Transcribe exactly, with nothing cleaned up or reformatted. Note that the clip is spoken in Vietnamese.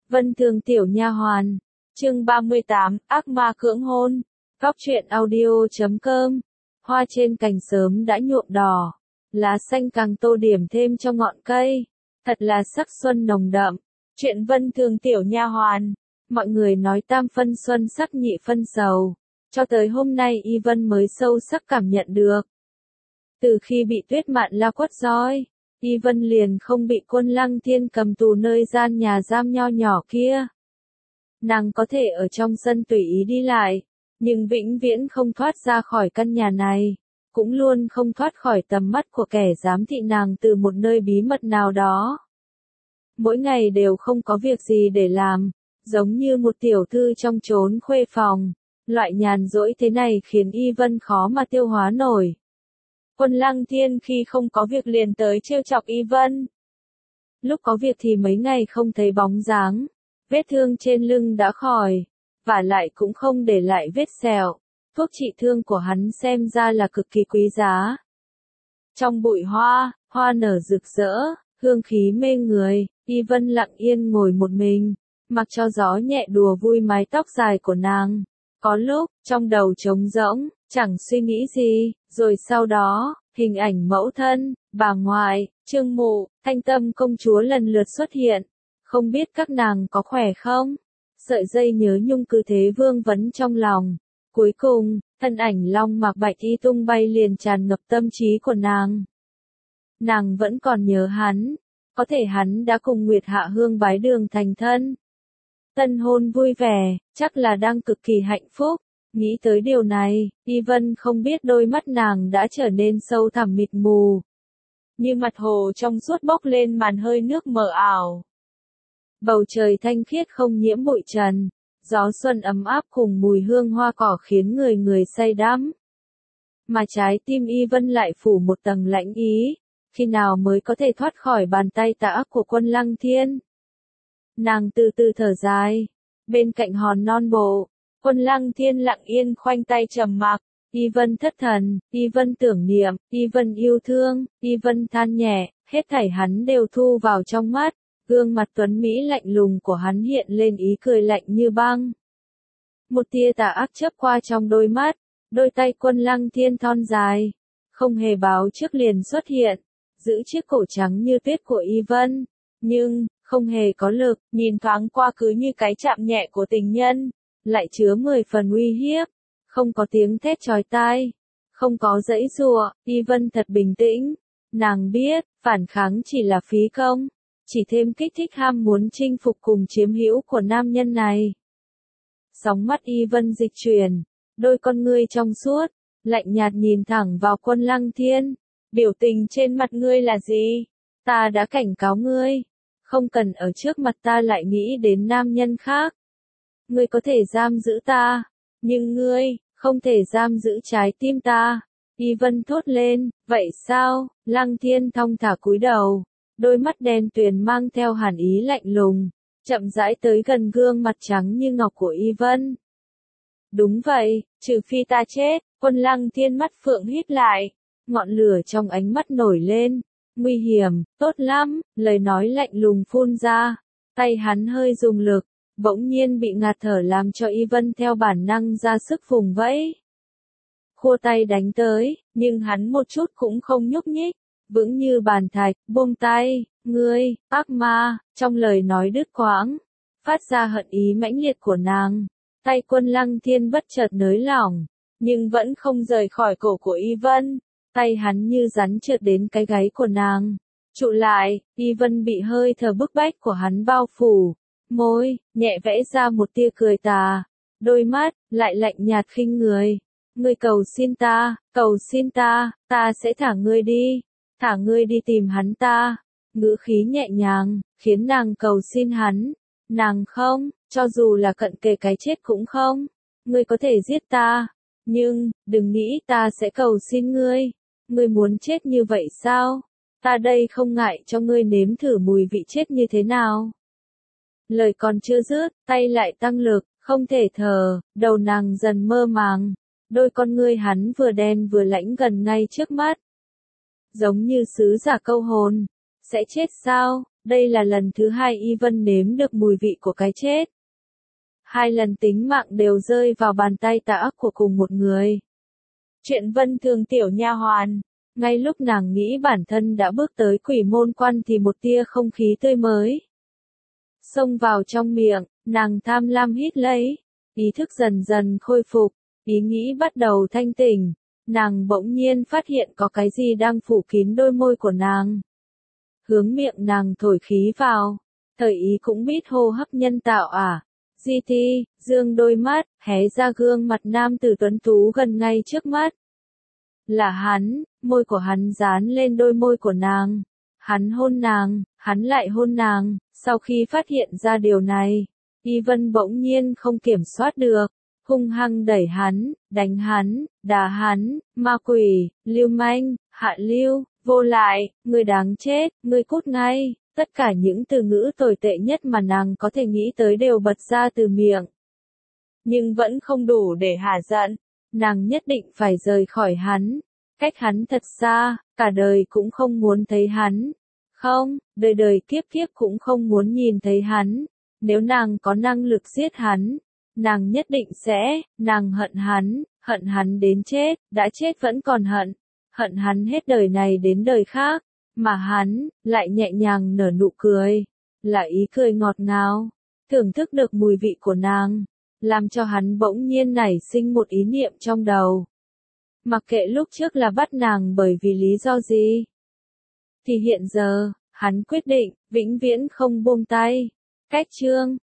Vân Thường tiểu nha hoàn. Chương ba mươi tám, ác ma cưỡng hôn. Góc truyện audio chấm com. Hoa trên cành sớm đã nhuộm đỏ, lá xanh càng tô điểm thêm cho ngọn cây. Thật là sắc xuân nồng đậm. Chuyện Vân Thường tiểu nha hoàn. Mọi người nói tam phân xuân sắc nhị phân sầu. Cho tới hôm nay Y Vân mới sâu sắc cảm nhận được. Từ khi bị Tuyết Mạn La quất roi, Y Vân liền không bị Quân Lăng Thiên cầm tù nơi gian nhà giam nho nhỏ kia. Nàng có thể ở trong sân tùy ý đi lại, nhưng vĩnh viễn không thoát ra khỏi căn nhà này, cũng luôn không thoát khỏi tầm mắt của kẻ giám thị nàng từ một nơi bí mật nào đó. Mỗi ngày đều không có việc gì để làm, giống như một tiểu thư trong chốn khuê phòng. Loại nhàn rỗi thế này khiến Y Vân khó mà tiêu hóa nổi. Quân Lăng Thiên khi không có việc liền tới trêu chọc Y Vân. Lúc có việc thì mấy ngày không thấy bóng dáng, vết thương trên lưng đã khỏi, vả lại cũng không để lại vết sẹo. Thuốc trị thương của hắn xem ra là cực kỳ quý giá. Trong bụi hoa, hoa nở rực rỡ, hương khí mê người, Y Vân lặng yên ngồi một mình, mặc cho gió nhẹ đùa vui mái tóc dài của nàng. Có lúc, trong đầu trống rỗng, chẳng suy nghĩ gì, rồi sau đó, hình ảnh mẫu thân, bà ngoại, Trương Mụ, Thanh Tâm công chúa lần lượt xuất hiện. Không biết các nàng có khỏe không? Sợi dây nhớ nhung cứ thế vương vấn trong lòng. Cuối cùng, thân ảnh long mạc bạch y tung bay liền tràn ngập tâm trí của nàng. Nàng vẫn còn nhớ hắn, có thể hắn đã cùng Nguyệt Hạ Hương bái đường thành thân. Tân hôn vui vẻ, chắc là đang cực kỳ hạnh phúc. Nghĩ tới điều này, Y Vân không biết đôi mắt nàng đã trở nên sâu thẳm mịt mù. Như mặt hồ trong suốt bốc lên màn hơi nước mờ ảo. Bầu trời thanh khiết không nhiễm bụi trần, gió xuân ấm áp cùng mùi hương hoa cỏ khiến người người say đắm. Mà trái tim Y Vân lại phủ một tầng lạnh ý, khi nào mới có thể thoát khỏi bàn tay tà ác của Quân Lăng Thiên. Nàng từ từ thở dài, bên cạnh hòn non bộ, Quân Lăng Thiên lặng yên khoanh tay trầm mặc. Y Vân thất thần, Y Vân tưởng niệm, Y Vân yêu thương, Y Vân than nhẹ, hết thảy hắn đều thu vào trong mắt. Gương mặt tuấn mỹ lạnh lùng của hắn hiện lên ý cười lạnh như băng. Một tia tà ác chớp qua trong đôi mắt, đôi tay Quân Lăng Thiên thon dài, không hề báo trước liền xuất hiện, giữ chiếc cổ trắng như tuyết của Y Vân, nhưng không hề có lực, nhìn thoáng qua cứ như cái chạm nhẹ của tình nhân, lại chứa mười phần uy hiếp. Không có tiếng thét chói tai, không có giãy giụa, Y Vân thật bình tĩnh. Nàng biết, phản kháng chỉ là phí công, chỉ thêm kích thích ham muốn chinh phục cùng chiếm hữu của nam nhân này. Sóng mắt Y Vân dịch chuyển, đôi con ngươi trong suốt, lạnh nhạt nhìn thẳng vào Quân Lăng Thiên. Biểu tình trên mặt ngươi là gì? Ta đã cảnh cáo ngươi, không cần ở trước mặt ta lại nghĩ đến nam nhân khác. Ngươi có thể giam giữ ta, nhưng ngươi không thể giam giữ trái tim ta. Y Vân thốt lên, vậy sao? Lăng Thiên thong thả cúi đầu, đôi mắt đen tuyền mang theo hàn ý lạnh lùng, chậm rãi tới gần gương mặt trắng như ngọc của Y Vân. Đúng vậy, trừ phi ta chết. Quân Lăng Thiên mắt phượng híp lại, ngọn lửa trong ánh mắt nổi lên. Nguy hiểm, tốt lắm, lời nói lạnh lùng phun ra. Tay hắn hơi dùng lực, bỗng nhiên bị ngạt thở làm cho Y Vân theo bản năng ra sức vùng vẫy. Khua tay đánh tới, nhưng hắn một chút cũng không nhúc nhích, vững như bàn thạch. Buông tay, ngươi, ác ma, trong lời nói đứt quãng, phát ra hận ý mãnh liệt của nàng. Tay Quân Lăng Thiên bất chợt nới lỏng, nhưng vẫn không rời khỏi cổ của Y Vân. Tay hắn như rắn trượt đến cái gáy của nàng, trụ lại. Y Vân bị hơi thở bức bách của hắn bao phủ, môi nhẹ vẽ ra một tia cười tà, đôi mắt lại lạnh nhạt khinh người. Ngươi cầu xin ta, cầu xin ta, ta sẽ thả ngươi đi, thả ngươi đi tìm hắn ta. Ngữ khí nhẹ nhàng, khiến nàng cầu xin hắn. Nàng không, cho dù là cận kề cái chết cũng không. Ngươi có thể giết ta, nhưng đừng nghĩ ta sẽ cầu xin ngươi. Ngươi muốn chết như vậy sao? Ta đây không ngại cho ngươi nếm thử mùi vị chết như thế nào. Lời còn chưa dứt, tay lại tăng lực, không thể thở, đầu nàng dần mơ màng. Đôi con ngươi hắn vừa đen vừa lãnh gần ngay trước mắt. Giống như sứ giả câu hồn. Sẽ chết sao? Đây là lần thứ hai Y Vân nếm được mùi vị của cái chết. Hai lần tính mạng đều rơi vào bàn tay tà ác của cùng một người. Chuyện Vân Thường tiểu nha hoàn. Ngay lúc nàng nghĩ bản thân đã bước tới quỷ môn quan thì một tia không khí tươi mới xông vào trong miệng, nàng tham lam hít lấy, ý thức dần dần khôi phục, ý nghĩ bắt đầu thanh tỉnh, nàng bỗng nhiên phát hiện có cái gì đang phủ kín đôi môi của nàng. Hướng miệng nàng thổi khí vào, thời ý cũng biết hô hấp nhân tạo à. Di Ti, dương đôi mắt, hé ra gương mặt nam tử tuấn tú gần ngay trước mắt. Là hắn, môi của hắn dán lên đôi môi của nàng. Hắn hôn nàng, hắn lại hôn nàng. Sau khi phát hiện ra điều này, Y Vân bỗng nhiên không kiểm soát được, hung hăng đẩy hắn, đánh hắn, đá hắn, ma quỷ, lưu manh, hạ lưu, vô lại, người đáng chết, người cút ngay. Tất cả những từ ngữ tồi tệ nhất mà nàng có thể nghĩ tới đều bật ra từ miệng. Nhưng vẫn không đủ để hả giận, nàng nhất định phải rời khỏi hắn, cách hắn thật xa, cả đời cũng không muốn thấy hắn. Không, đời đời kiếp kiếp cũng không muốn nhìn thấy hắn. Nếu nàng có năng lực giết hắn, nàng nhất định sẽ, nàng hận hắn, hận hắn đến chết, đã chết vẫn còn hận, hận hắn hết đời này đến đời khác. Mà hắn, lại nhẹ nhàng nở nụ cười, là ý cười ngọt ngào, thưởng thức được mùi vị của nàng, làm cho hắn bỗng nhiên nảy sinh một ý niệm trong đầu. Mặc kệ lúc trước là bắt nàng bởi vì lý do gì, thì hiện giờ, hắn quyết định, vĩnh viễn không buông tay. Cách chương